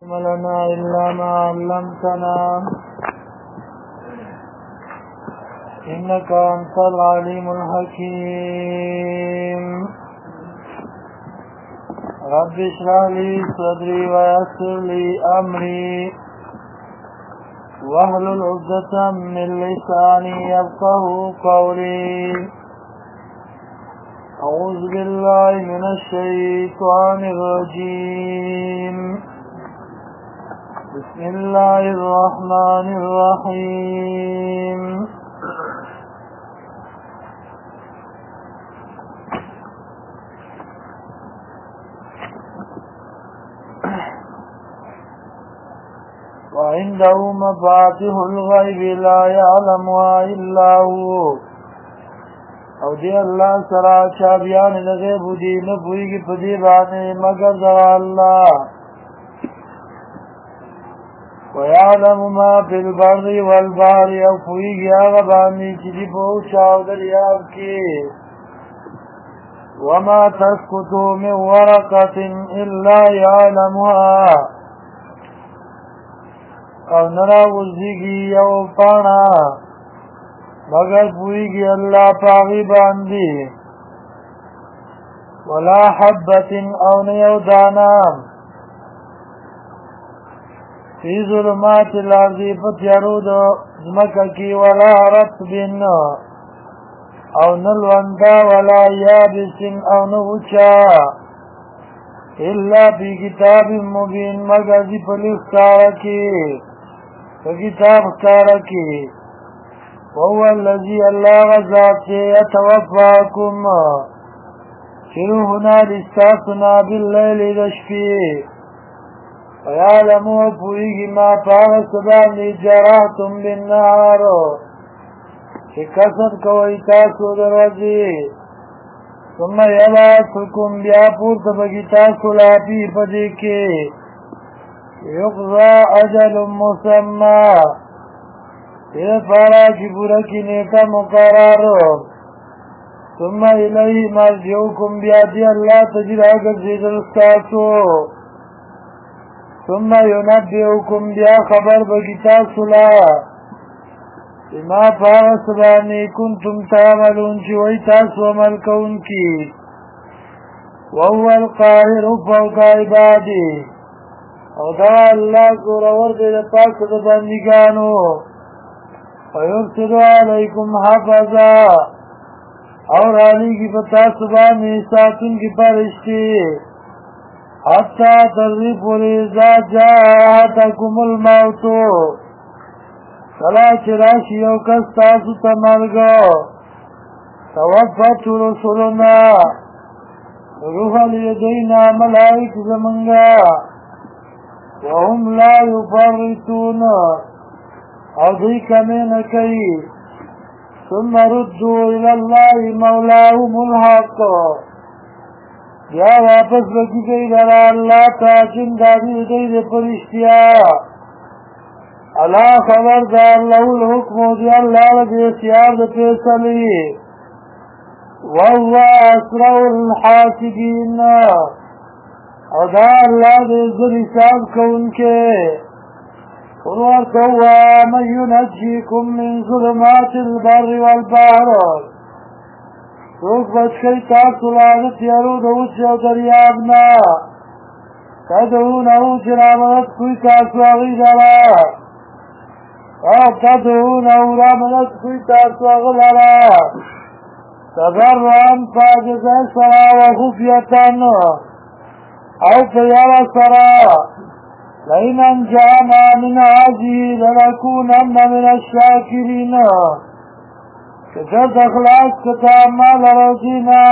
لنا إلا ما علمتنا إنك أنت العليم الحكيم. رب اشرح لي صدري ويسر لي أمري واحلل عقدة من لساني يفقهوا قولي. أعوذ بالله من الشيطان الرجيم. بسم الله الرحمن الرحيم. وعنده مفاتيح الغيب لا يعلمها إلا هو. او دی اللہ سرا چابیان لغیب دی نبوئی کی پدی بانے مگر در اللہ. وَيَعْلَمُ مَا فِي الْبَرِّ وَالْبَحْرِ او پوئی گیا غبانی چیزی پوچھاو دریاب کی. وَمَا تَسْقُطُ مِنْ وَرَقَةٍ إِلَّا يَعْلَمُهَا او نرا وزدگی او پانا مگر پوئی گی اللہ پاغی باندی. وَلَا حَبَّةٍ او نیو دانام فی ظلمات الارض فتیارو دو زمکا کی. ولا رطب او نلوندا ولا یابس او نوچا الا فی کتاب مبین مگر دی پلیخ کارا کی کتاب کارا کی. وهو الذی اللہ غزات یتوفاکم شروحنا لستاسنا باللیل دشفی. وَيَعْلَمُ وَفُوئِهِ مَا فَاغَ سَبَانِ جَرَحْتُمْ بِالنَّهَارُ کہ کسر کوئی تاسو دروازی. ثم يبعثكم بیا پورت بگی تاسو لاپی پدی کے. يقضى اجل مسمى یہ پارا کی پورا کی نیتا مقرر. ثم الیہ مرجعکم بیا دی اللہ تجرا گزید استاسو. ثم ينبئكم بیا خبر بگیتا سلا بما فاسبانی کنتم تعملون چوئی تاسو عمل کون کی. وهو القاهر فوق عبادی او دا اللہ زورور دے پاک دا بندگانو. ويرسل علیکم حفظا اور علی کی پتا سبانی ساتن کی پرشتی. حتی ترغیب ولیزا جاہتکم الموتو صلاة چراشی او کس تاسو تمرگو. توفت رسولنا روح الیدینا ملائک زمنگا. وهم لا یفرطون او دی کمین کئی. ثم ردو الاللہ مولاهم الحق یا واپس بکی گئی لرا اللہ تا چندانی گئی دے پرشتیا. اللہ خبردار لہو الحکم دی اللہ لدے سیار دے پیسلی. واللہ اسرع الحاسبین او دا اللہ دے ذل حساب کون کے. قرآن کوا من ینجیکم من ظلمات البر والبحر روک بچ کئی تاسو لازت یارو دوچ او دریابنا. تدعونہو چرامدت کوئی تاسو آغی دارا او تدعونہو رامدت کوئی تاسو آغی دارا. تضرعن فاجز سرا و خفیتن او پیارا سرا. لئن انجانا من هذه لنکونن من الشاکرین کجرد اخلاص کتاب مال روزینا.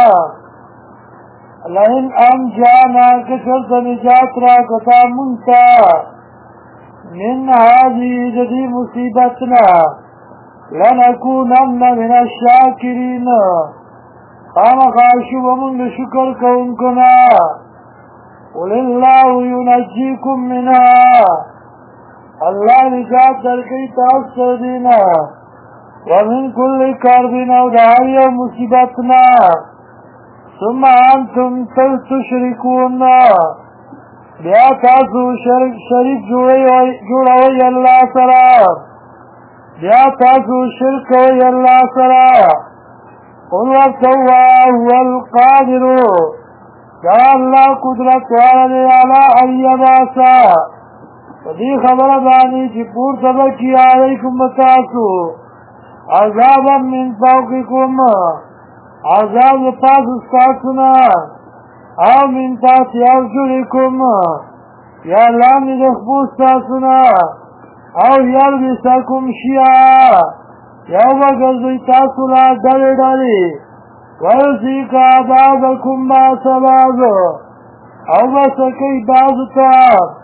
لئن انجانا کجرد نجات را کتاب منتا من هذه جدی مصیبتنا لنکونن من الشاکرین خام خاشو ومن شکر کون کنا. قل اللہ ینجیکم منها اللہ نجات درکی تاثر دینا. ومن كل كرب او داعی و مصیبتنا. ثم انتم تشركون بیا تاسو شریک جوړوي الله سره بیا تاسو شرک کوي الله سره قل ورته هو القادر دا الله قدرت والا علی ان یبعثا دې خبره باندې چې پورته وکړي علیکم تاسو عذابا من فوقکم عذاب تاسو تاسو نه او من تحت ارجلکم یا لاندې د خپو تاسو نه او یلبسکم شیعا یا وګرځوي تاسو لا ډلې ډلې ویذیق بعضکم بعض بعض او بس کوي بعضو ته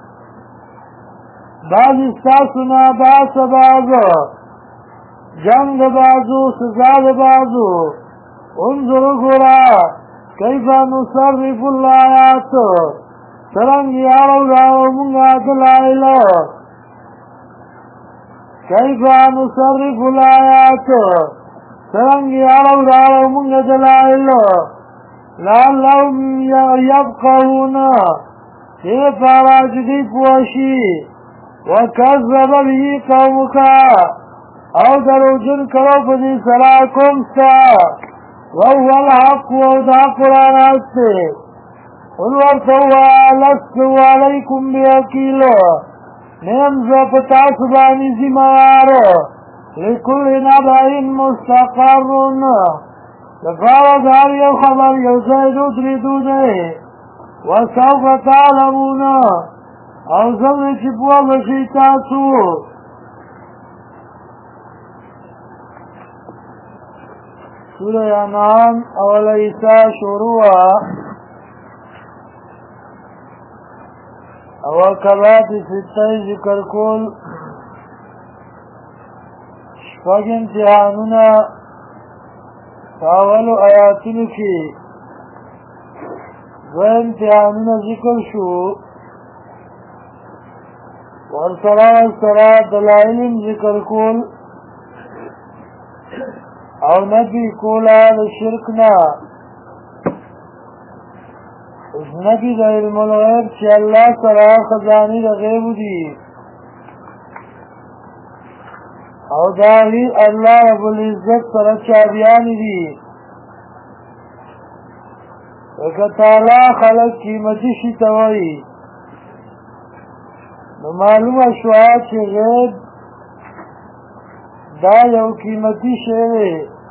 بعض تاسو نه بعض بعض جنگ د بعضو سزا د بعضو انظروا ګورا کیف نصرف الآیات څرنګه یاړو موږ دلایل کیف نصرف الآیات څرنګه یاړو موږ دلایل لعلهم یفقهون دې پارا دې پوښي وکذب به قومک او دروجن کړو په دې سره کوم څه وهو الحق ودا قرآن آسته قل ورسوا لست علیکم بیاکیل نیم زفتاس بانی زمار لکل نبعین مستقرن لفاو دار یو خبر یو زیدو دریدو دے وسوف تعلمون او زمن چپوا بشی تاسو سورہ انعام اول ایسا شروع اول کبات ستای ذکر کول شپږ امتحانونه اولو آیاتونو کې دوه امتحانونه ذکر شو ورسره دلایل ذکر کول او نبی کولا د شرک نه اوس نبی د علم الغیب چې الله سره خزانه د غیب دي او داوی الله رب العزت سره چابیان دي وکړه تعالی خلق قیمتي شي توي نو معلومه شو چې غیب دا یو قیمتي شی دی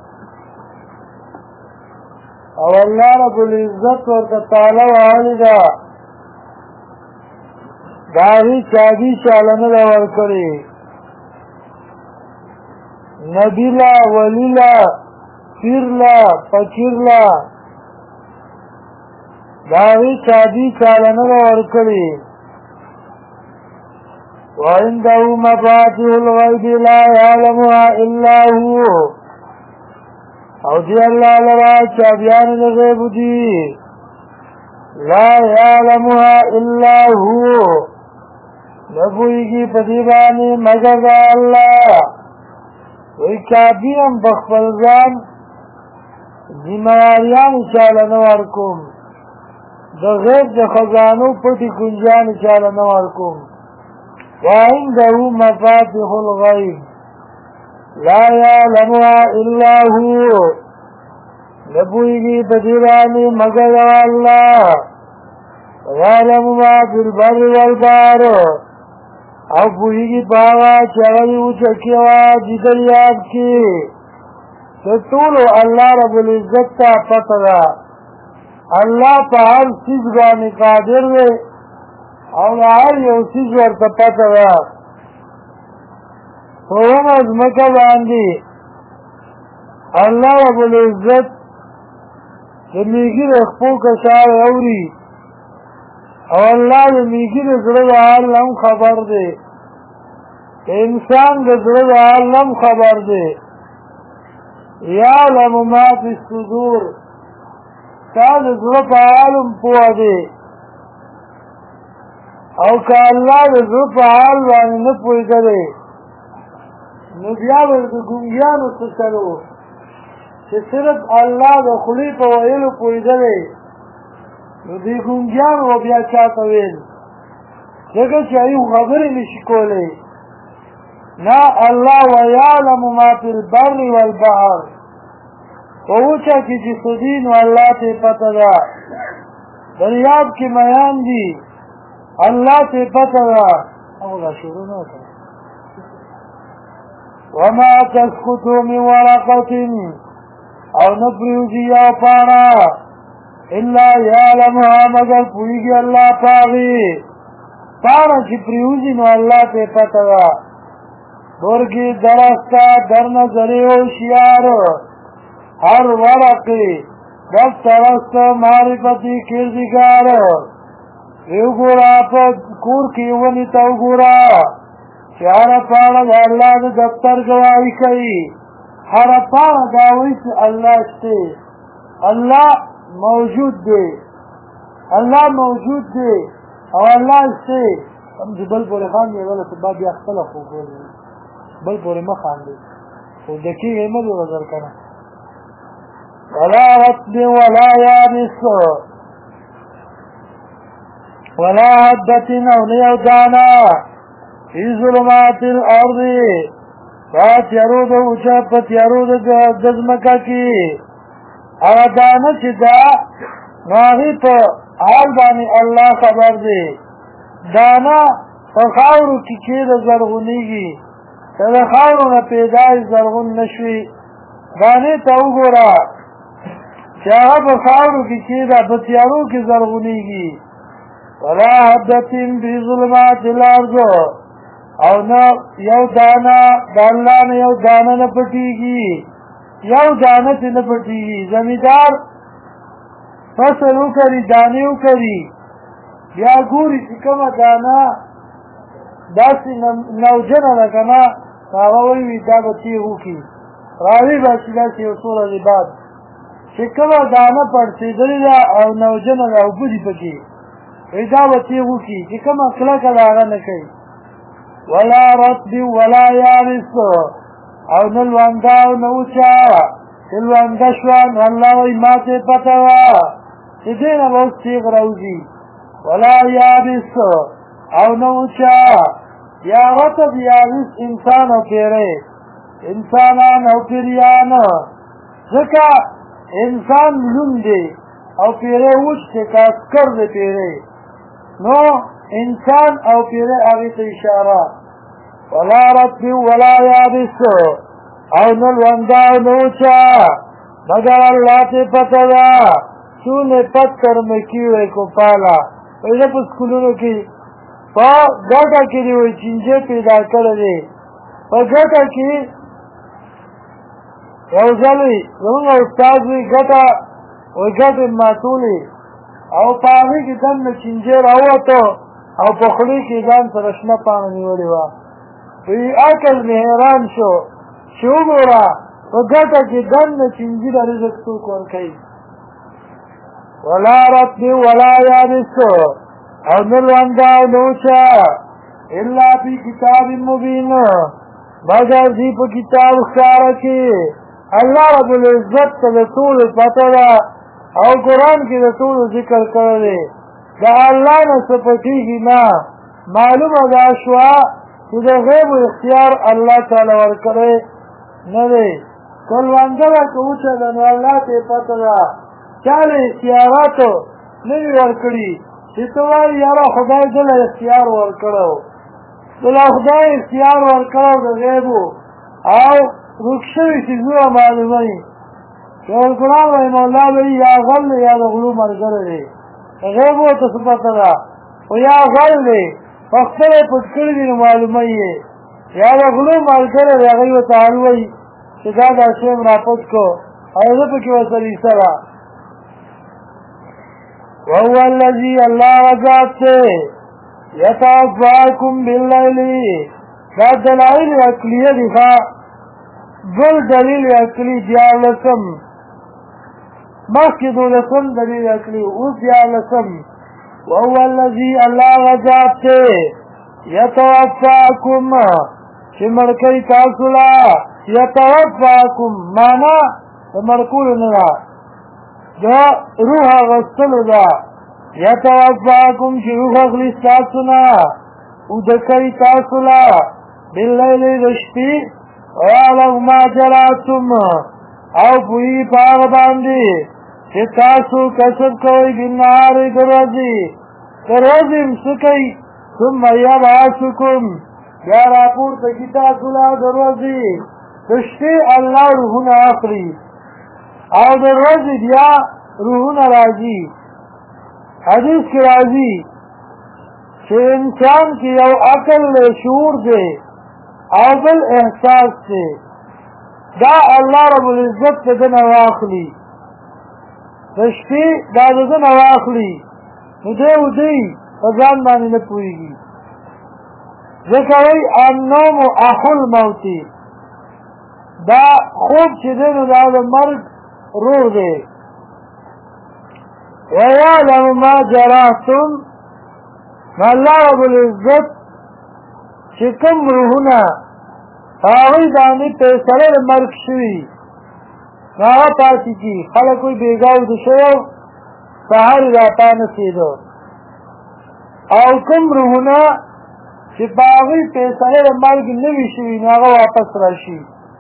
او الله رب العزت ورته تعالی وایي دا داوی چابي چالنه ورکړي نبی لا ولی لا پیر لا فقیر لا داوی چابي چالنه ورکړي وعنده مفاتيح الغيب لا يعلمها الا هو او دی الله لرا چابیان الغیب دی لا يعلمها الا هو نبویگی پدیبانی مگر الله وی چابیم بخفل ځان ذمہواریان چاله نه ورکوم د غیب د خزانو پټي ګنجان چاله نه ورکوم وعنده مفاتيح الغيب لا يعلمها الا هو نبویگی بدیرانی مگر اللہ ويعلم ما في البر والبحر او بویگی باغا چوئی اچکیوا جدریاب کی ستولو اللہ رب العزت تا پتگا اللہ پا ہر چیز گانی قادر وے او ہر یو چیز ورطا پتگا تو هم از مکہ باندی اللہ رب العزت میگی رخپو کشار اوری او اللہ میگی رزرد عالم خبر دے انسان رزرد عالم خبر دے یعلم ما فی الصدور تا رزرد عالم پوا دے او که اللہ رزرد عالم نپوی کرے نبیان ورد گنگیانو سچلو چې صرف الله د خلی په ویلو پوهېدلی نو دې ګونګیانو بیا چاته ویل ځکه چې ایو خبرې نشي کولی نه الله ویعلم ما فی البر والبحر په اوچه کې چې څه دي نو الله ته پته ده دریاب کې میان دي الله ته پته ده اوله شروع نه کړه وما تسقط من ورقة او نپریوزی یا پانا الا یعلمها مگر پویگی اللہ پاغی پانا چی پریوزی نو اللہ تے پتگا برگی درستا در نظری ہوشیار ہر ورقی دفترست معرفتی کردگار ایو گورا پا کور کی ونی تو گورا چار پانا دا اللہ دا دفتر گواہی کئی ہر پانا داوی سے اللہ شتے اللہ موجود دے اللہ موجود دے اور اللہ شتے ہم جو بل پورے خان دے والا سبا بیا اختلف ہو گئے بل پورے مخان دے تو دیکھی گئی مدو وزر کرنا ولا رطب ولا یابس ولا حدت او نیو دانا فی ظلمات الارض فاتیارو دا اوچا پتیارو دا دزمکا کی اردانا چی دا ناغی پا حال بانی اللہ خبر دے دانا پا خاورو کی چید زرغونی گی تا خاورو نا پیدای زرغون نشوی دانی تا اگورا چاہا پا خاورو کی چید پتیارو کی زرغونی گی ولا حدتین بی ظلمات الارض او نه یو دانا د الله نه یو دانا نه پټیږي یو دانا ته نه پټیږي زمیدار فصل وکړي دانه وکړي بیا ګوري چې کومه دانا داسې نوجنه ده کنه هغه وایي دا به تیغو کی راوي به چې داسې یو څو ورځې بعد چې کومه دانه پړسېدلې ده او نوجنه ده او بودي پکې وایي دا به تیغو کی چې کومه کلکه ده هغه نه کوي ولا رطب ولا یابس او نلوانده او نوچا نلوانده شوان والله وی ماته پتوا چې دینا به اوس تیغ روزي ولا یابس او نوچا یا رطب یابس انسان او پیره انسانان او پیریان ځکه انسان لون دی او پیره وچ دی کاسکر دی پیره نو انسان او پیره اغیط اشاره ولا رطب ولا یابس او نلونده او نوچا مگر اللہ تے پتہ دا چونے پتھر میں کیوئے کو پالا ویسے پس کلونو کی پا گاٹا کی دیوئی چنجے پیدا کردے پا گاٹا کی روزالی زمانگا استاذ وی گاٹا وی گاٹا ماتولی او پانی کی دن میں چنجے رہوا تو او پخلی کی دن سرشنا پانا نیولی وا وی اکل میں حیران شو شو گورا و گتا کی دن میں چنجی دا رزق تو کون کئی ولا رطب ولا یابس او نلوندا او نوچا الا فی کتاب مبین مگر دی پا کتاب اختارا کی اللہ رب العزت تا رسول پتا دا او قرآن کی رسول ذکر کرده دا اللہ نا سپتی کی نا معلوم دا شوا کہ دا غیب اختیار اللہ تعالی ورکره ندے کلوانده با کوچا دا نو اللہ تے پتا دا چاله اختیاراتو نوی ورکڑی چیتوار یارا خدای دل اختیار ورکڑو دل خدای اختیار ورکڑو دا غیبو او رکشوی چیزو معلومی شیخ القرآن رحمه اللہ بھئی یا غل یا غلو مرگر دے غیبو تصفت دا و یا غل دے فختر پتکر دی معلومی ہے یا غلو مرگر دے غیب تعالوی چدا دا شیم راپت کو حضرت کی وصلی سرا وهو الذي اللہ وزاد سے یتوفاکم باللیلی دا دلائل اکلیہ دفا بل دلیل اکلی دیالسم مخی دولسم دلیل اکلی او دیالسم وهو الذي اللہ وزاد سے یتوفاکم چمرکی تاثلا یتوفاکم مانا مرکول نرا دا روح غسل دا یتوفاکم چې روح اخلي ستاسو نه اوده کوي تاسو له باللیل د شپې ویعلم ما جراتم او پوهېږي په هغه باندې چې تاسو کسب کوئ بالنهار د ورځې د ورځې هم څه کوي ثم یبعثکم بیا راپورته کي تاسو له د ورځې د شپې الله روحونه اخلي او د ورځې بیا روحونه راځي حدیث کې راځي چې انسان کې یو عقل دی شعور دی او بل احساس دی دا الله رب العزت د ده نه واخلي د شپې دا د ده نه واخلي نو دی ودی په ځان باندې نه پوهېږي ځکه وایي النوم اخو الموت دا خوب چې دی نو دا د مرګ روح دی ویعلم ما جرحتم الله رب العزت چې کوم روحونه هغوی باندې فیصله د مرګ شوي هغه پاتې کي خلک وایي بېګا ویده شوی سهار یې راپانڅېده او کوم روحونه چې په هغوی فیصله د مرګ نه وي شوي نو هغه واپس راشي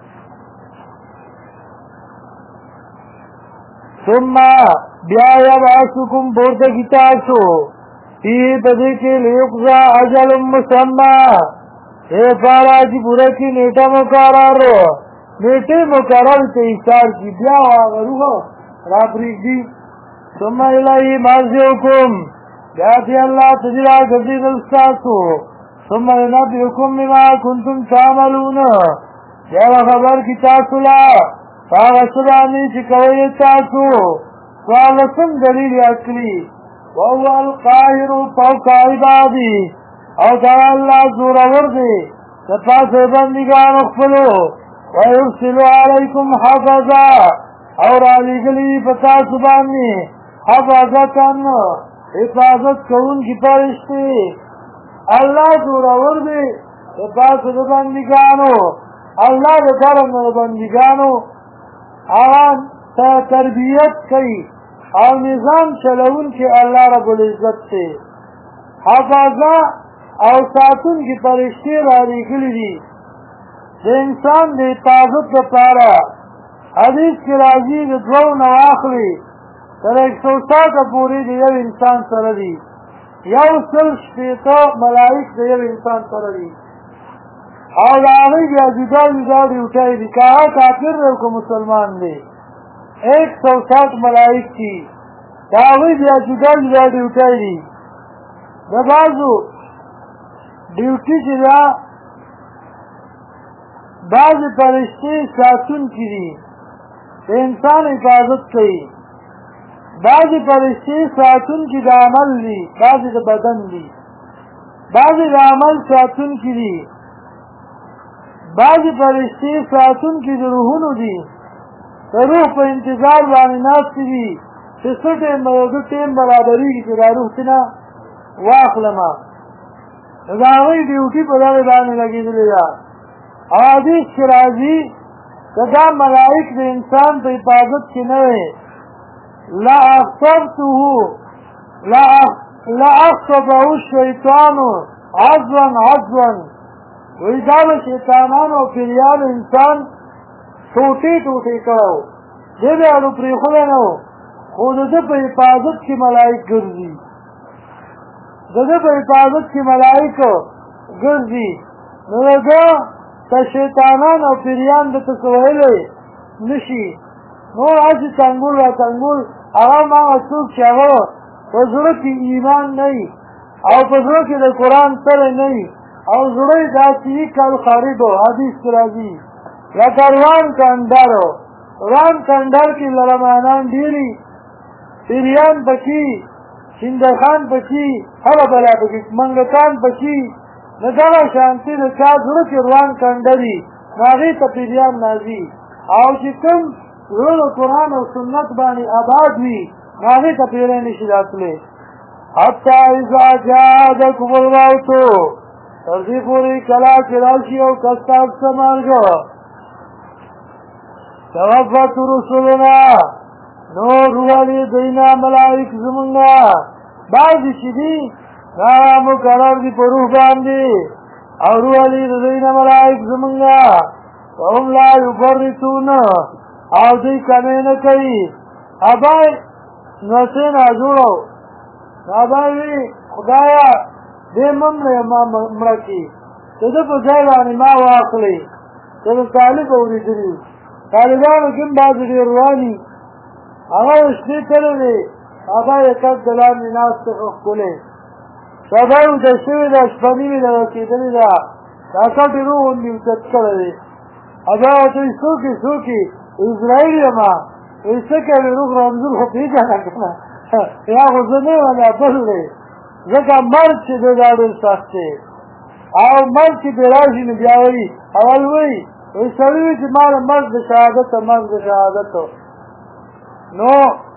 ثم بیا یبعثکم پورته کي تاسو فیه په دې کې لیقضا اجل مسمى پارا چې پوره کي نیټه مقرر نیټې مقرر ته ایثار کي بیا هغه روح راپرېږدي ثم الیه مرجعکم بیا دې الله ته راګرځېدل ستاسو ثم ينبئکم بما کنتم تعملون بیا خبر کي تاسو له هغه څه باندې چې کوئ تاسو څوارلسم دلیل عقلي وهو القاهر فوق عباده او دا الله زورور دی د پاسه بندګانو خپلو ويرسل علیکم حفظا او رالیږلي په تاسو باندې حفاظتن حفاظت کوونکي فرشتې الله زورور دی د پاسه د بندګانو الله د کرم د بندګانو هغه تربیت کوي او نظام چلون کې الله رب العزت ته حفاظه او ساتون کې فرشتې رالیږلي دي د انسان د حفاظت لپاره حدیث کې راځي د دوو نه واخلي تر 160 پورې د یو انسان سره دي یو سل شپېته ملایک د یو انسان سره دي او د هغوی بیا جدا جدا ډیوټۍ دي که هغه کافر دی او که مسلمان دی 160 ملائک دي دا هغوی بیا جدا جدا ډیوټۍ دي د بعضو ډیوټي چې ده بعضې فرشتې ساتونکي دي د انسان حفاظت کوي بعضې فرشتې ساتونکي د عمل دي بعضې د بدن دي بعضې د عمل ساتونکي دي بعضې فرشتې ساتونکي د روحونو دي د روح په انتظار باندې ناستې دي چې څه ټیم به یو ټیم برابرېږي چې دا روح تېنه واخلمه نو د هغوی ډیوټي په دغې باندې لګېدلې ده او حدیث کې راځي که دا ملایک د انسان په حفاظت کې نه وی لأخصبه الشیطان عضوا عضوا وی دا به شیطانانو او پیریانو انسان ټوټې ټوټې کړو دی به اړو پرېښولی نه و خو د ده په حفاظت کې ملایک ګرځي د ده په حفاظت کې ملایک ګرځي نو د ده ته شیطانان او پیریان درته څه ویلی نه شي نور هسې تنګول را تنګول هغه هم هغه څوک چې هغه په زړه کې ایمان نه وي او په زړه کې د قرآن سره نه وي او زړه یې داسې وي کالخاربو حدیث کې راځي لکه روان کنډرو روان کنډر کې لړمانان ډېري پیریان پکې شیندخان پکې هره بلا پکې منګکان پکې نو دغه شانتي د چا زړه کې روان کنډري نو هغې ته پیریان نازي او چې کوم زړه د قرآن او سنت باندې آباد وي نو هغې ته پیری نه شي راتلی حتی اذا جاء احدکم الموت تر دې پورې کله چې راشي او کس تاسو ته مرګ توفت رسلنا نو روحانی دینا ملائک زمونگا بعضی چې دي هغه مقرر دي په روح باندې او روح علی د دوی نه ملائک زمونږه وهم لا یفرطون او دوی کمې نه کوي ابای نو څه ناجوړو ابای وی خدایا دې ممړه ما مړه کی ته د په ځای باندې ما واخلې ته طالب اورېدلی طالبانو کوم بعضې ډېر رواني هغه شپې تللې هغه یې کس د لاندې ناستې ښکلې سبا یې اوده شوې ده شپه نیمې ده رسېدلې ده دا کټې روح غوندې اوچت کړی دی هغه ورته وایي څوک یې څوک یې اسرائیل یم وایي څه کوې روح رمزور خو پېژنه که نه یا خو زه نه یم دا بل دی ځکه مرګ چې دی دا ډېر سخت دی او مرګ چې پرې راشي نو بیا وایي اول وایي سړی وي چې ما د مرګ د شهادته مرګ د شهادته نو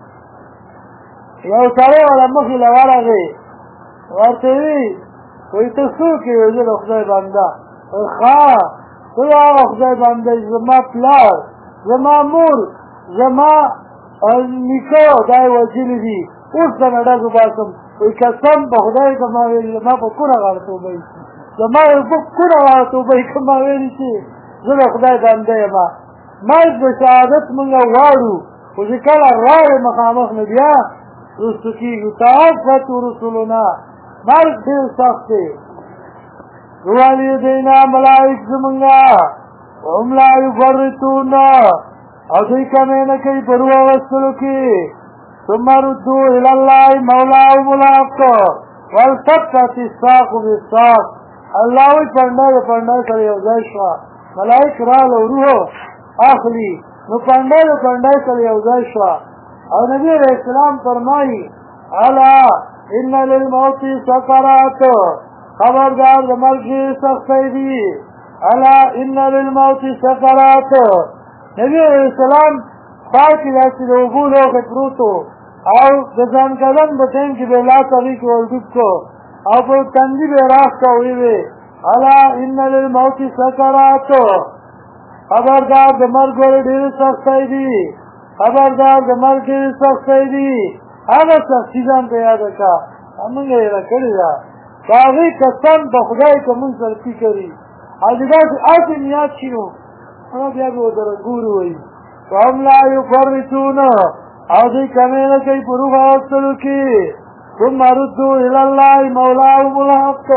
یو سړی والا مخې له ورغې ورته وي وایي ته څوک یې وایي زه د خدای بنده ښه ته د هغه خدای بنده یې زما پلار زما مور زما نیکه دا یې وژلي دي اوس د نه ډز وباسم وایي قسم په خدای که ما ویلي زما په کوڼه غاړه توبه ایسي زما په کوڼه غاړه توبه یې که ما ویلي چې زه د خدای بنده یم مرګ د شهادت مونږ غواړو خو چې کله راغې مخامخ نو بیا رسو کېږو توفت رسولنا مرګ ډېر سخت دی والدینا ملائک زمونږه وهم لا یفرطون او دوی کمې نه کوي په روح اخیستلو کې ثم ردوا الی الله مولاهم الحق والتفت الساق بالساق الله وایي پنډه د پنډه سره یو ځای شوه ملائک راغله روح اخلي نو پنډه د پنډه سره یو ځای شوه او نبي علیه السلام فرمایي الا ان للموت سکرات خبردار د مرګ سختۍ دي الا ان للموت سکرات نبي علیه السلام خوا کې داسې د اوبو لوښی پروت و او د ځانکدن په ټایم کې به یې لاس هغې کې ورډوب کړو او په تندي به یې راښکه ویې الا ان للموت سکرات خبردار د مرګ ولې ډېرې سختۍ دي خبردار د مرګ ډېرې سختۍ دي هغه سختي ځان ته یاده کړه موږ یې هېره کړې ده د هغې قسم په خدای که مونږ سره فکر وي او د داسې هسې مې یاد شي نو هغه بیا به ورسره ګورو وایي وهم لا یفرطون او دوی کمې نه کوي په روح اخیستلو کې ثم ردوا الی الله مولاهم الحق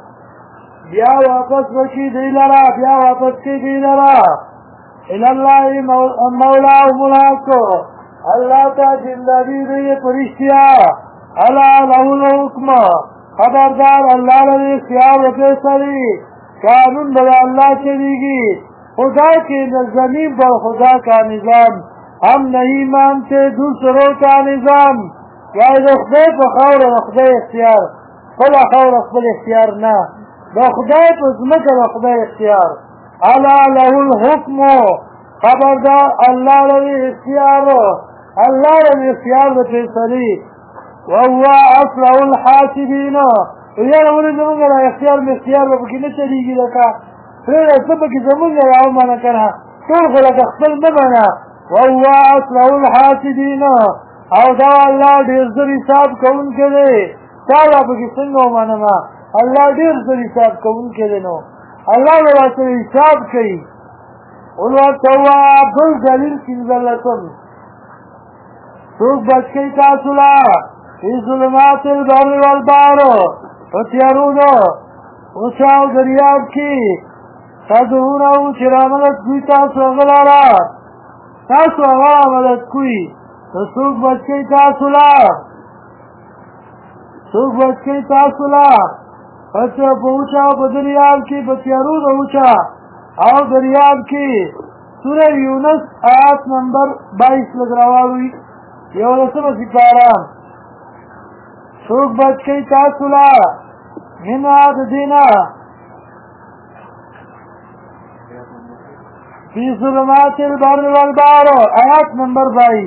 بیا واپس وشي دوی لره بیا واپس کړي دوی لره الی الله مولاهم الحق الله ته زندګي دوی په رښتیا الا له الحکم خبردار الله لري اختیار و فیصلې قانون به الله چلیږي خدا کے زمین پر خدا کا نظام ہم نہیں مانتے دوسروں کا نظام یا خدای په خاوره د خدای اختیار خپله خاوره خپل اختیار نه د خدای په ځمکه د خدای اختیار الا له الحکم خبردار الله لري اختیار الله لري اختیار د فیصلې وهو اسرع الحاسبین یاره ولې زمونږ د اختیار مې اختیار به پکې نه چلېږي لکه پرېږده څه پکې زمونږ را ومنه که نه ټول خو لکه خپل نه منه وهو اسرع الحاسبین او دا الله ډېر زر حساب کوونکی دی تا دا پکې څنګه ومنمه الله ډېر زر حساب کوونکی دی نو الله به ورسره حساب کوي قل ورته ووایه بل دلیل پنځلسم څوک بچ کوي تاسو له فی ظلمات البر والبحر په تیارو د اوچه او دریاب کې تدعونه چې رامدد کوي تاسو هغه لاره تاسو هغه رامدد کوي نو څوک بچ کوي تاسو له څوک بچ کوي تاسو له په اوچه او په دریاب کې په تیارو د اوچه او دریاب کې سوره یونس آیات نمبر 22 لږ راواړوئ 11مه سپاره څوک بچ کوي تاسو له منها د دینه فی ظلمات البر والبحر آیات نمبر 22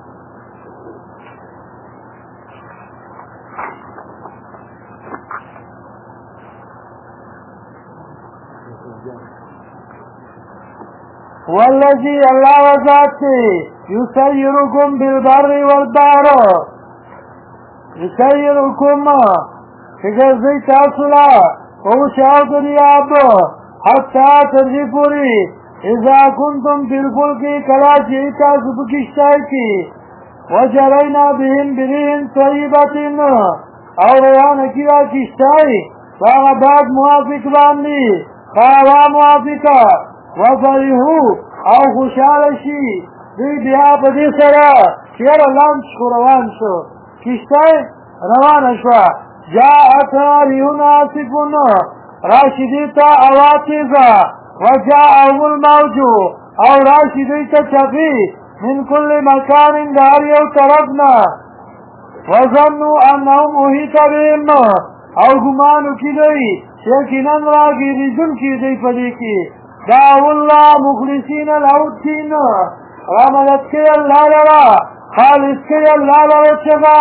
والذی اللہ وذات سے یسیرکم بالبر والبحر یسیرکم چې ګرځئ تاسو له اوښ او دریاب حتی تر دې پورې اذا کنتم فی الفلک کله چې تاسو په کشتۍ کې وجرینا بهم بريح طیبة او روانه کړي دا کشتۍ په هغه باد موافق باندې هوا موافقه وفرحوا او خوشحاله شي دوی بیا په دې سره چې یاره لانچ خو روان شو کشتۍ روانه شوه جاءت ريح عاصف راشي دوی ته هوا تیزه وجاءهم الموج او راشي دوی ته چپي من كل مكان دار یو طرفنا وظنوا انهم احيط بهم او ګمانو کې دوی یقینا راګیریدونکي دوی په دې کې دعوا الله مخلصین له الدین رحمت کوي الله لرا خالص کوي الله لرا چغا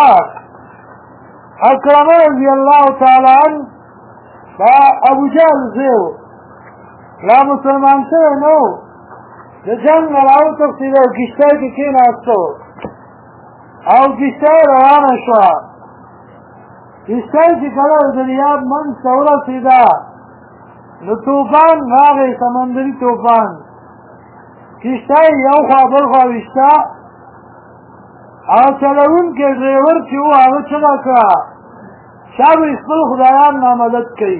اکرم رضی الله تعالی عنہ دا ابو جهل زیو لا مسلمان شوی نو د جنگ نه راوتښتېد او کشتۍ کې کېناستو او کشتۍ روانه شوه کشتۍ چې کله د دریاب منځ ته ورسېده نو طوفان راغی سمندري طوفان کشتۍ یو خوا بل خوا ویشته او چلوونکی ډریور چې و هغه چغه کړه شا به خپل خدایان نامدد کوي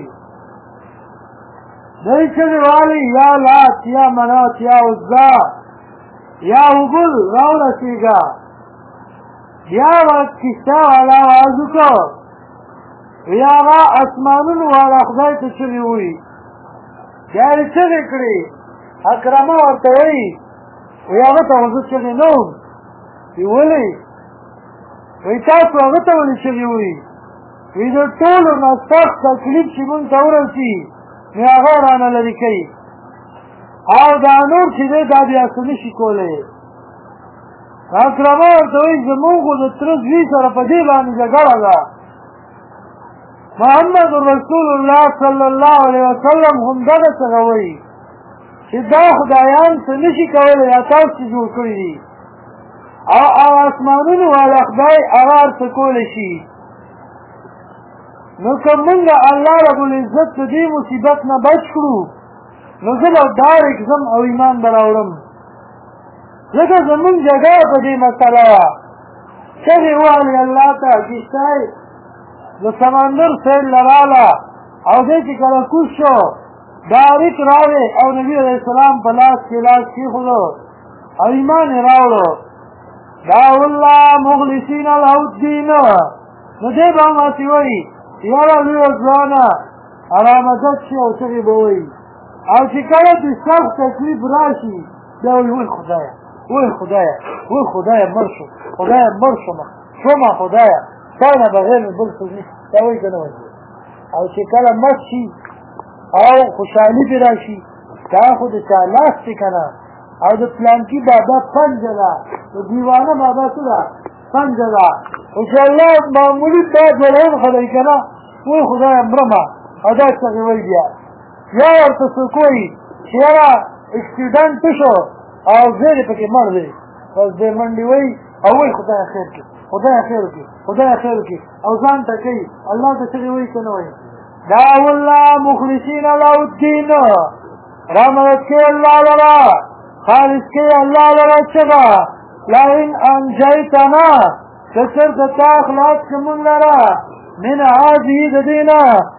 دوی چغې والي یا لات یا منات یا عزا یا هبل راورسېږه بیا به کشته والا آواز وکړو وی هغه اسمانونو والا خدای ته چغې ووایي بیا یې چغې کړې اکرمه ورته وایي وی هغه ته خو زه چغې نه وم وی ولې وی تاسو هغه ته ولې چغې وایي وی د ټولو نه سخت تکلیف چې مونږ ته ورسي نو هغه رانه لرې کوي او دا نور چې دی دا بیا څه نشي کولی اکرمه ورته وایي زمونږ خو د تره زوی سره په دې باندې جګړه ده محمد رسول الله صلی الله علیه وسلم هم دغه څه وایي چې دا خدایان څه نشي کولی یا تاسو چې جوړ کړي دي او اسمانونو والا خدای هغه هر څه کولی شي نو که مونږ الله رب العزت د دې مصیبت نه بچ کړو نو زه به ډایرکټ ځم او ایمان به راوړم ځکه زمونږ جګړه په دې مسله وه چغې ووهلې الله ته کشتۍ د سمندر سیل نه راله او دی چې کله کوز شو ډایرکټ راغې او نبي علیه السلام په لاس کې لاس کېښودو او ایمان یې راوړو دعوا الله مخلصین له الدین نو دی به هماسې وایي یاره لویه ځوانه رامدد شي او چغې به وایي او چې کله دې سخت تکلیف راشي بیا وایي وای خدایه وای خدایه وای خدایه مړ شو خدایه مړ شومه خدایه ستا نه بغیر مې بل څوک نشته دا وایي که نه وایي او چې کله مړ شي او خوشحالي پرې راشي دا خو د چا لاس دی که نه او د پلانکي بابا پنجه ده د دیوانه بابا څه ده پنجه ده خو چې الله معمولي دا جوړون خدای که نه وای خدایه مرمه او دا څغې وایي بیا یا ورته څوک وایي چې یاره اکسیډنټ شو او زیر پکې مړ دی بس دی منډې وایي او وایي خدایه خیر کړي خدایه خیر وکړي خدایه خیر وکړي او ځان ته کوي الله ته څغې وایي که نه وایي دعوا الله مخلصین له الدین رحمت کوي الله لرا خالص کوي الله لرا چغه لئن انجیتنا که چېرته تا خلاص کړه مونږ لره من هذه د دې نه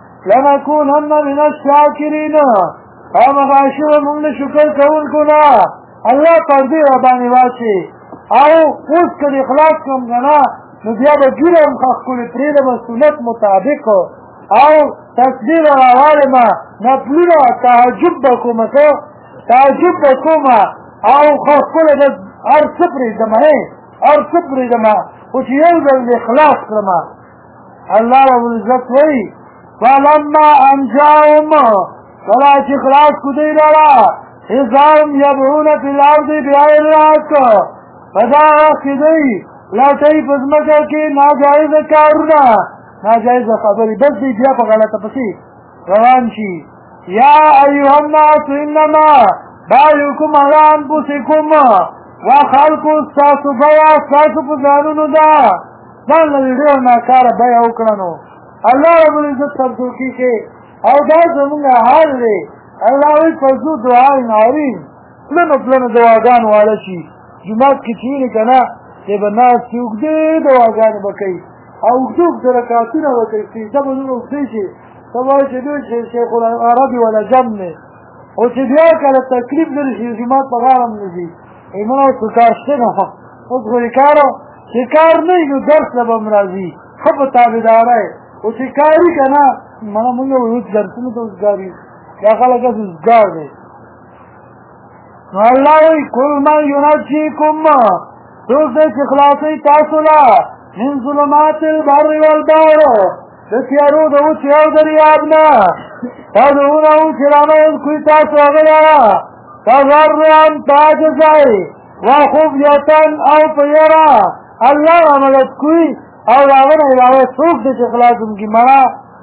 لنکونن من الشاکرین خامخا شوه مونږ د شکر کوونکو نه الله پردې را باندې واچي او اوس که دې خلاص کړم که نه نو بیا به ګیره هم ښکلې پرېږدم سنت مطابق او تکبیر راوالمه نفلونه تعجب به کومه که تعجب به کومه او ښکله به هر څه پرېږدمه هر څه پرېږدمه خو چې یو ځل دې خلاص کړمه الله رب العزت وایي فلما انجاهم کله چې خلاص کړو دوی لره اذا هم یدعون فی الارض بغیر الحق په دا وخت کې دوی لټوي په ځمکه کې ناجایزه کارونه ناجایزه خبرې بس دی بیا په غلطه پسې روان شي یا ایها الناس انما بایعکم علی انفسکم وخلقوا ستاسو بیه ستاسو په ځانونو ده ځان له ډېر ناکاره بیه وکړه نو الله رب العزت سر دوکي کې او دا زمونږ حال دی الله وایي فضو دعاء عظیم پلنو پلنو دعاګانو واله شي جومات کې چې وینې که نه دی به ناستې اوږدې دعاګانې به کوي او اوږده اوږده رکعتونه به کوي سجده به دومره اوږدې شي ته وایې چې دوی چې شیخ العرب ولا جم دی او چې بیا کله تکلیف لري شي جومات په غاړه هم نه ځي ایمنه اوس خو کار شته نه اوس خو یې کار چې کار نه وي نو درس له به هم راځي ښه په تابعدارۍ او چې کاري که نه مړه مونږ به اوس درسونو ته اوسګار یو دا خلک هسې اوسګار دی نو الله وایي کل من ینجیکم څوک دی چې خلاصوي تاسو له من ظلمات البر والبحر د تیارو د وچې او دریاب نه تدعونه چې رامنځ کړي تاسو هغه لره تضرعا په عاجزۍ وخفیة او په یره الله رامدد کړي او د هغه نه علاوه څوک دی چې خلاص کړي مړه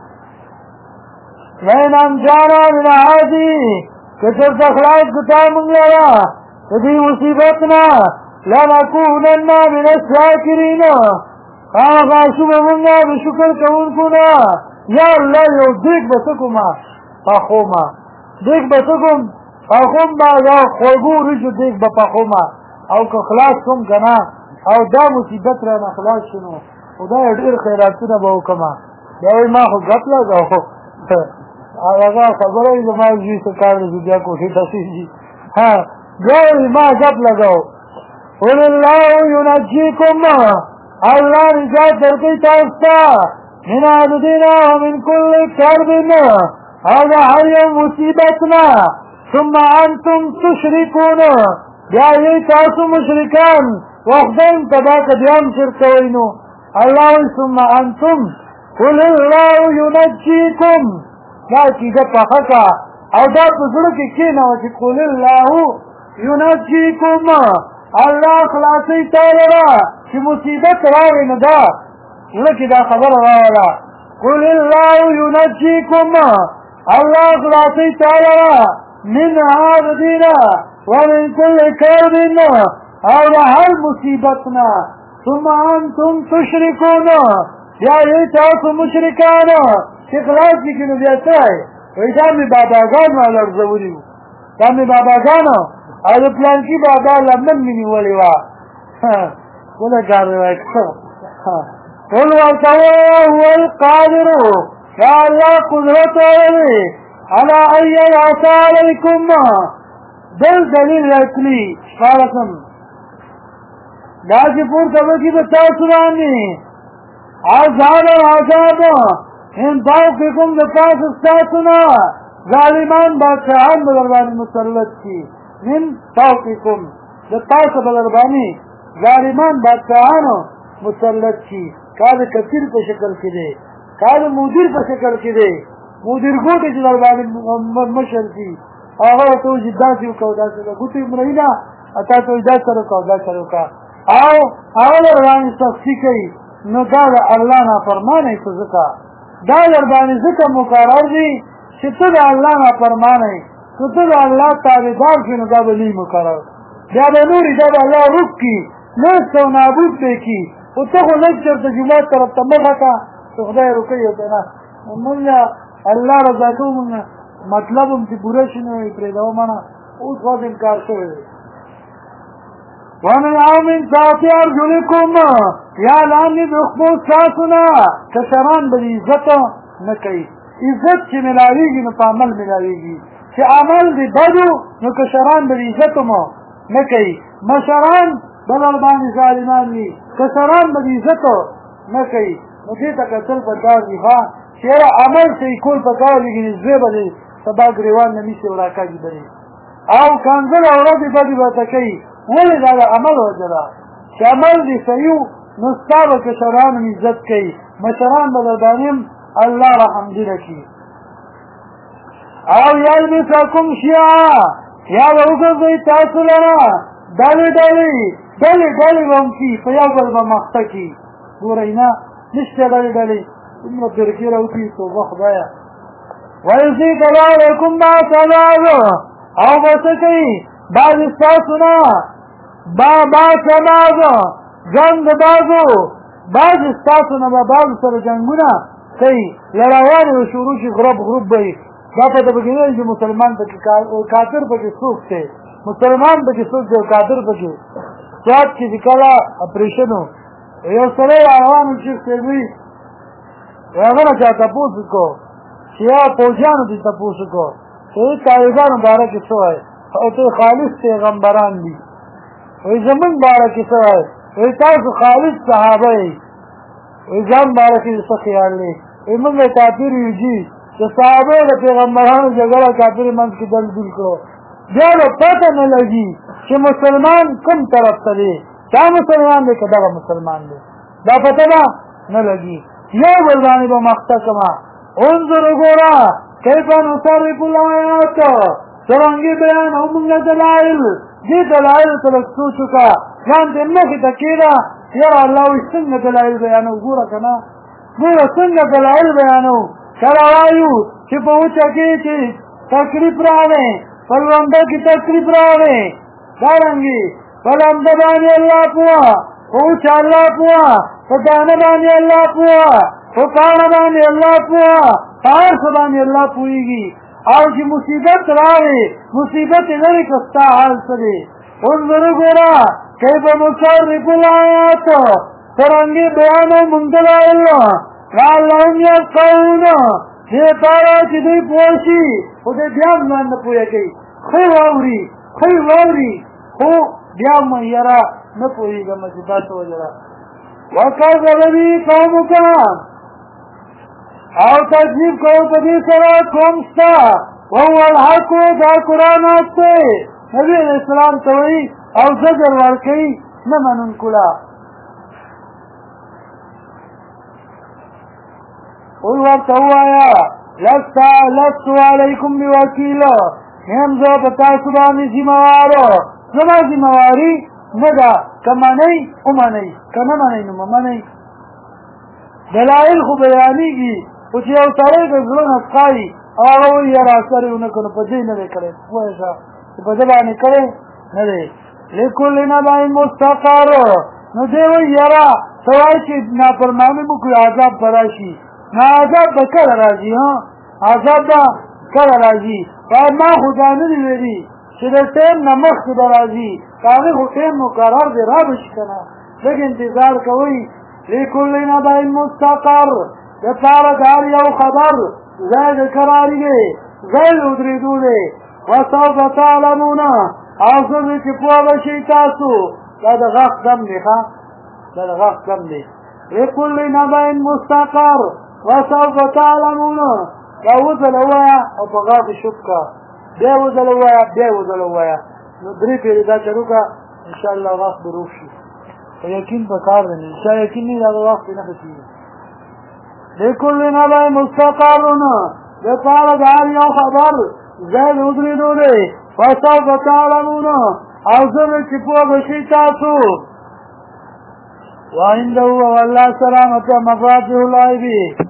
لئن انجانا من هذه که چېرته خلاص کړو تا موږ لره د دې مصیبت نه لنکونن من الشاکرین هغه شو به مونږ د شکر کوونکو نه یا الله یو دیګ به څه کومه پخومه دیګ به څه کوم پخوم به یا خوږو وریجو دیګ به پخومه او که خلاص کوم که نه او دا مصیبت رانه خلاص شو نو خدای ډېر خیراتونه به وکړمه بیا وایي ما خو ګپ لګاو هغه خبره وي زما زوی څه کار دی بیا کوټې ته خېږي بیا وایي ما ګپ لګاو قل الله ینجیکم الله نجات درکوي تاسو ته من عبدنا ومن كل كرب او د هر یو مصیبت نه ثم انتم تشركون بیا یې تاسو مشرکان وخدای ته دا که بیا هم شرک کوئ نو الله وایي ثم انتم قل الله ینجیکم دا کیږه پخه کا او دا په زړه کې کښېنوه چې قل الله ینجیکم الله خلاصوي تا لره چې مصیبت راغی نو دا زړه کې دا خبره راوله قل الله ینجیکم الله خلاصوي تا لره من هذا دینا ومن كل کرب او د هر مصیبت نه ثم انتم تشرکون بیا یې تاسو مشرکان چې خلاص دي کړي نو بیا څه وایي دا مې باباګان رالړزولي وو دا مې باباګانو او د پلانکي بابا لمن مې نیولې وه بله کار دی قل ورته ووایه هو القادر یا الله قدرت ولري على ان یبعث علیکم بل دلیل عقلي شپاړسم دا چې پورته وکړي په تاسو باندې عذاب من فوقکم د پاسه ستاسو نه ظالمان بادشاهان به در باندې مسلط شي من فوقکم د پاسه به در باندې ظالمان بادشاهانو مسلط شي کا د کثیر په شکل کې دی کا د مدیر په شکل کې دی مدیر ګوتې چې در باندې مشر شي هغه ورته وایي چې داسې وکړه داسې وکړه ګوتې مرهي نه تا ته وایي دا سره وکړه دا سره وکړه او هغه در باندې سختي کوي نو دا د الله نافرمانی ته ځکه دا در باندې ځکه مقرر دی چې ته د الله نافرمانی که ته د الله تابعدار شې نو دا به لوی مقرر بیا به نورې دا به الله روک کړي نست او نابود به کړي خو ته خو لږ چېرته جومات طرف ته مخه کړه چې خدای روکوي او که نه مونږ الله رضا کوو مونږ مطلب هم چې پوره شي نو یې پرېږدوه منه اوس خاص انکار شوی دی ومن او من تحت ارجلکم یا لاندې د خپو ستاسو نه کشران به عزت نه کوي عزت چې ملاویږي نو په عمل ملاویږي چې عمل دې بدو نو کشران به عزت مو نه کوي مشران به در باندې ظالمان وي کشران به عزت نه کوي نو دې ته کتل پکار دي ښه چې یاره عمل صحیح کول پکار دي ګنې زوی به دې سبا ګرېوان نه نیسي او راکاږي به دې او کنځل ورځې بدې به ته کوي ولې دا د عمل وجه ده چې عمل دې صحیح نو ستا به کشران هم عزت کوي مشران به در باندې هم الله رحم دې کړي او یلبسکم شیعا یا به وګرځوي تاسو لره ډلې ډلې ډلې ډلې به هم کي په یو بل به مخته کي ګورئ نه نشته ډلې ډلې دومره فرقې راوځي توبه خدایه ویزيد بعضکم بعض بعض او به څه کوي بعض ستاسو نه بعض بعض ځان د بعضو بعض ستاسو نه به بعض سره جنګونه کوي لړاوانې به شروع شي غروب به وي دا پته پکې نه چې مسلمان پکې کافر پکې څوک دی مسلمان پکې څوک دی کافر پکې سواد کې چې کله اپریشن و یو سړی روان و چې سروي هغه نه چا تپوس کو چې یا پوجانو دې تپوس کو چې طالبانو باره کې څه وایي او ته خالص پیغمبران دي وایي زمونږ باره کې څه وایي وایي تاسو خالص صحابه یې وایي ځان باره کې څه خیال دی وایي موږ کافر یو جي چې صحابه د پیغمبرانو جګړه کافر منځ کې دل کړو بیا نو پته نه لګي چې مسلمان کوم طرف ته دی دا مسلمان دی که دغه مسلمان دی دا پته نه لګي یو بل باندې به مخته کړمه انظر وګوره کیف نصرف الآیات څرنګې بیانوو موږ دلایل دې دلایلو ته لږ سوچ وکړه ځان دې مخې ته کېږده یاره الله وایي څنګه دلایل بیانوو ګوره که نه ګوره څنګه دلایل بیانوو کله وایو چې په وچه کې چې تکلیف راغی په لونده کې تکلیف راغی دارنګې په لمده باندې الله پوه په وچه الله پوه په دانه باندې الله پوه په پاڼه باندې الله پوه په هر څه باندې الله پوهېږي او چې مصیبت راغی مصیبت یې نه وي که ستا حال څه دی انظر ګوره کیف نصرف الآیات څرنګې بیانوو موږ دلایل لعلهم یفقهون دې پاره چې دوی پوه شي خو دوی بیا هم ځان نه پوهه کوي ښه واوري خو بیا هم یاره نه پوهېږم چې دا څه وجه ده وکذب به قومک او تکذیب کوو په دې سره قوم ستا وهو الحق دا قرآن حق دی نبي علیه السلام ته وایي او زجر ورکوي نه منونکو له قل ورته ووایه لست علیکم بوکیل یم زه په تاسو باندې ذمهوارو زما ذمهواري نه ده که منئ ومنئ که نه منئ نو مه منئ دلایل خو بیانېږي خو چې یو سړی د زړه نه ښایي او هغه وایي یاره اثر یې ونه کړو په دې نه دی کړی پوه شه چې په ده باندې کړی نه دی لکل نبأ مستقر نو دی وایي یاره ته وایي چې نافرماني مو کړو عذاب به راشي نه عذاب به کله راځي عذاب به کله راځي ما خو دا نه دي ویلي چې د ټیم نه مخکې به راځي که هغې خو ټیم مقرر دی را به شي که نه لږ انتظار کوئ لکل نبأ مستقر دپاره د هر یو خبر ځای د قراري دی ځای د ودرېدو دی وسوف تعلمون او څه دی چې پوه به شئ تاسو دا د غږ دم دی دا د غږ دم دی لکل نبأ مستقر وسوف تعلمون دا وځله ووایه او په غاښ یې شوب کړه بیا وځله ووایه بیا یې وځله ووایه نو درې پېرې دا چلو کړه انشاءالله غاښ به روغ شي په یقین په کار دی چا یقین نه وي هغه وخت یې نه ښه کېږي لکل نبأ مستقرون دپاره د هر یو خبر ځای د ودرېدو دی وسوف تعلمون او زه به چې پوه به شئ تاسو وعنده والله سلامت مفاتيح الغیب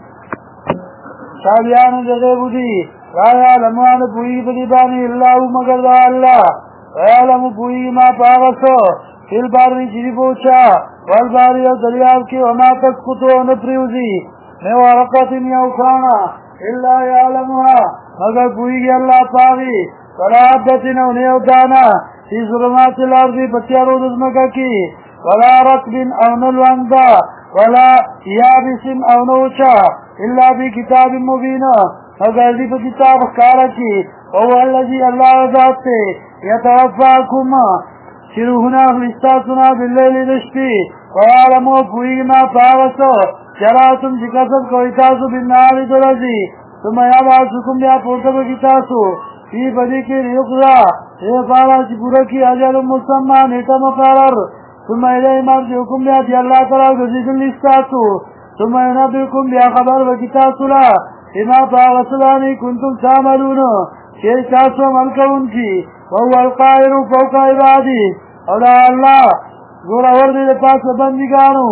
چابیانو د غیبو دي لا یعلمو نه پوهېږي په دې باندې الا هو مګر دا الله ویعلمو پوهېږي ما په هغه څه فی البر چې دي په اوچا والبحر او دریاب کې وما تسقط نه پرېوځي من ورقة یو کاڼه الا یعلمها مګر پوهېږي الله په هغې ولا حبة او نه یو دانه فی ظلمات الارض په تیارو د ځمکه کې ولا رطب او نه لونده ولا یابس او نه وچه الا بکتاب مبین مگر دی په کتاب ښکاره کې وهو الذي الله ذات دی یتوفاکم چې روحونه اخلي ستاسو نه باللیل د شپې ویعلمو پوهېږي ما په هغه څه چراتم چې کسب کوئ تاسو بالنهار د ورځې ثم یبعثکم بیا پورته به کړي تاسو فی په دې کې لیقضا دې لپاره چې پوره کړي اجل مسمى نیټه مقرر ثم الیه مرجعکم بیا دې الله تعالی ګرځېدلي ستاسو ثم ینبئکم بیا خبر به کړي تاسو له بما په هغه څه باندې کنتم تعملون چې تاسو عمل کوونکي وهو القاهر فوق عباده او دا الله زورور دی د پاسه بندګانو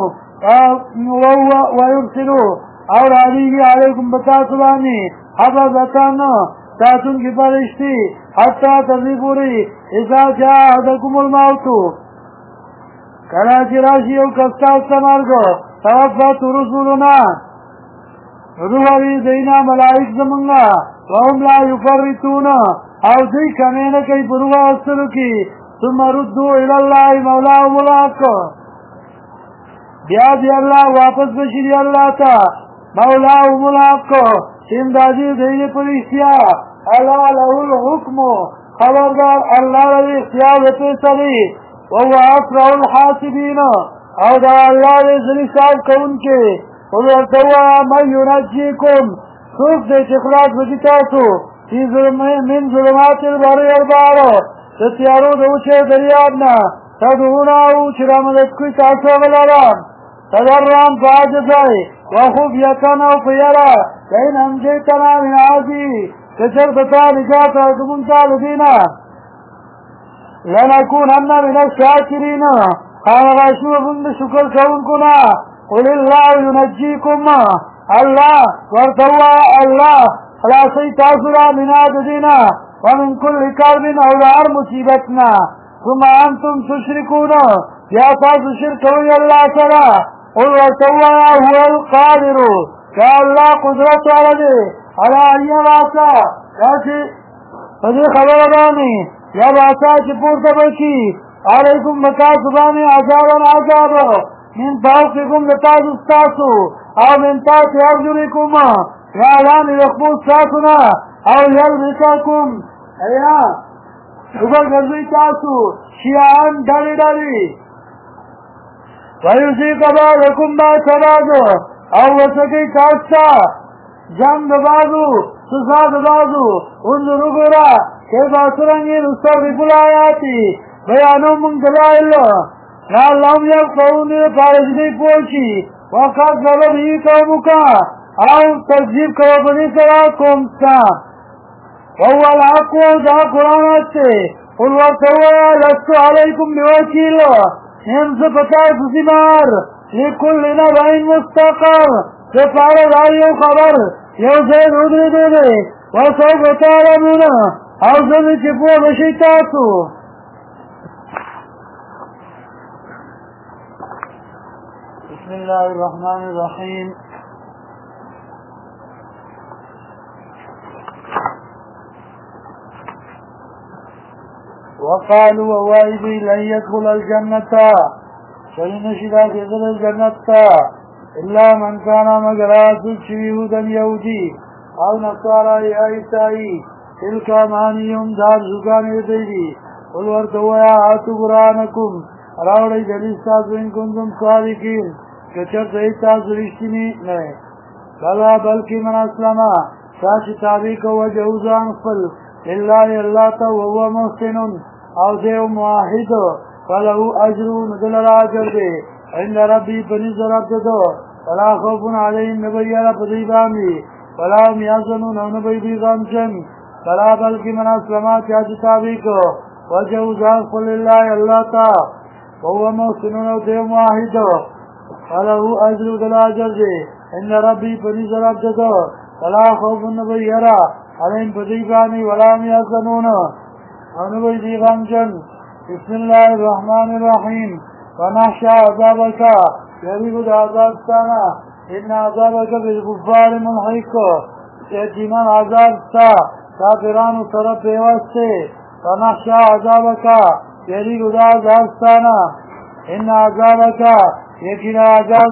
ويرسل او رالیږي علیکم په تاسو باندې حفظتان ساتونکي فرشتې حتی تر دې پورې اذا جاء احدکم الموت کله چې راشي یو کس تاسو ته مرګ توفت رسولنا روحی دینا ملائک زمنگا وهم لا یفرطون او دی کمین کئی پروح اصلو کی ثم ردو الاللہ مولاهم الحق بیا دی اللہ واپس بشری اللہ تا مولاهم الحق امدادی دینے پر اختیار اللہ له الحکم خبردار اللہ له اختیار پیسری وهو اسرع الحاسبین او دا اللہ له حساب کون کے قل ورتوا من ينجيكم سوف دے اخلاص بکتاسو من ظلمات البر والبحر تتیارو دوچے دریابنا تدعوناو چرا مدد کوئی تاسو غلالان تضرعا فعاجزائی وخفیتن او فیرا لئن انجیتنا من عازی کچر بتا نجاتا کمنتا لدینا لنکونن من الشاکرین خانغاشو بند شکر کون کنا قل الله ينجيكم الله ورتوا الله خلاصي تاسرا من عددنا ومن كل كرب او دار مصيبتنا ثم انتم تشركون يا تاس شرك ويا الله ترى قل ورتوا هو القادر كالله قدرت على ان يبعث كاشي فدي خبراني يا باسا چپور تبكي عليكم مكاسباني عذابا من فوقكم لتاج استاسو او من تحت ارجلكم اعلان يخبو ساتنا او يلبسكم ايها اوپر گرزی تاسو شیعان ڈالی ڈالی ویوزیق بعضکم بعض او وسکی کاستا جنگ بازو سزاد بازو انظرو گورا کیف اسرنگی نستغرق الآیاتی بیانو من دلائل لعلهم يفقهون فارجنی پوچی وقت ظلمی قومکا او تکذیب کربنی سرا قومتا وهو الحق دا قرآن سے قل ورتوا لست علیکم بوکیل ہمز پتاس زمار لکل نبع مستقر سفار داریو خبر یو زید ادری دے وصوب تعلمون او زمین چپو بشیتاتو بسم الله الرحمن الرحيم وقالوا ووائدي لن يدخل الجنة شيء نشدا كذل الجنة إلا من كان مقرات يهودا يهودي أو نصارى عيسائي تلك أمانيهم دار زكان يديدي قل ورتوا يا آتوا قرآنكم راوڑی دلیل ساتو ان کنتم صادقین کچر صحیح تاسو رشتینی نئے بلا بلکی من اسلامہ چاچ تابیق وجہ ازان خفل اللہ اللہ تا وهو محسنن او دیو معاہد فلہو اجرون دل راجر دے عند ربی پنیز رب دو فلا خوفن علیہم نبیانا پدیبامی فلا هم یحزنون او نبی بیغامچن بلا بلکی من اسلامہ چاچ تابیق وجہ ازان خفل اللہ اللہ تا وهو محسن او دیو معاہد فله اجر دل اجر دے ان ربی پنیز رب دو فلا خوف نبیرا علیم پدیبانی ولام یحزنون او نبی دیغامچن بسم اللہ الرحمن الرحیم ونحشا عذابک یریب عذابتانا ان عذابک بالکفار ملحق یتیمان عذابتا کافران طرف پیوستے ونحشا عذابک یریب عذابتانا ان عذابک یقین عذاب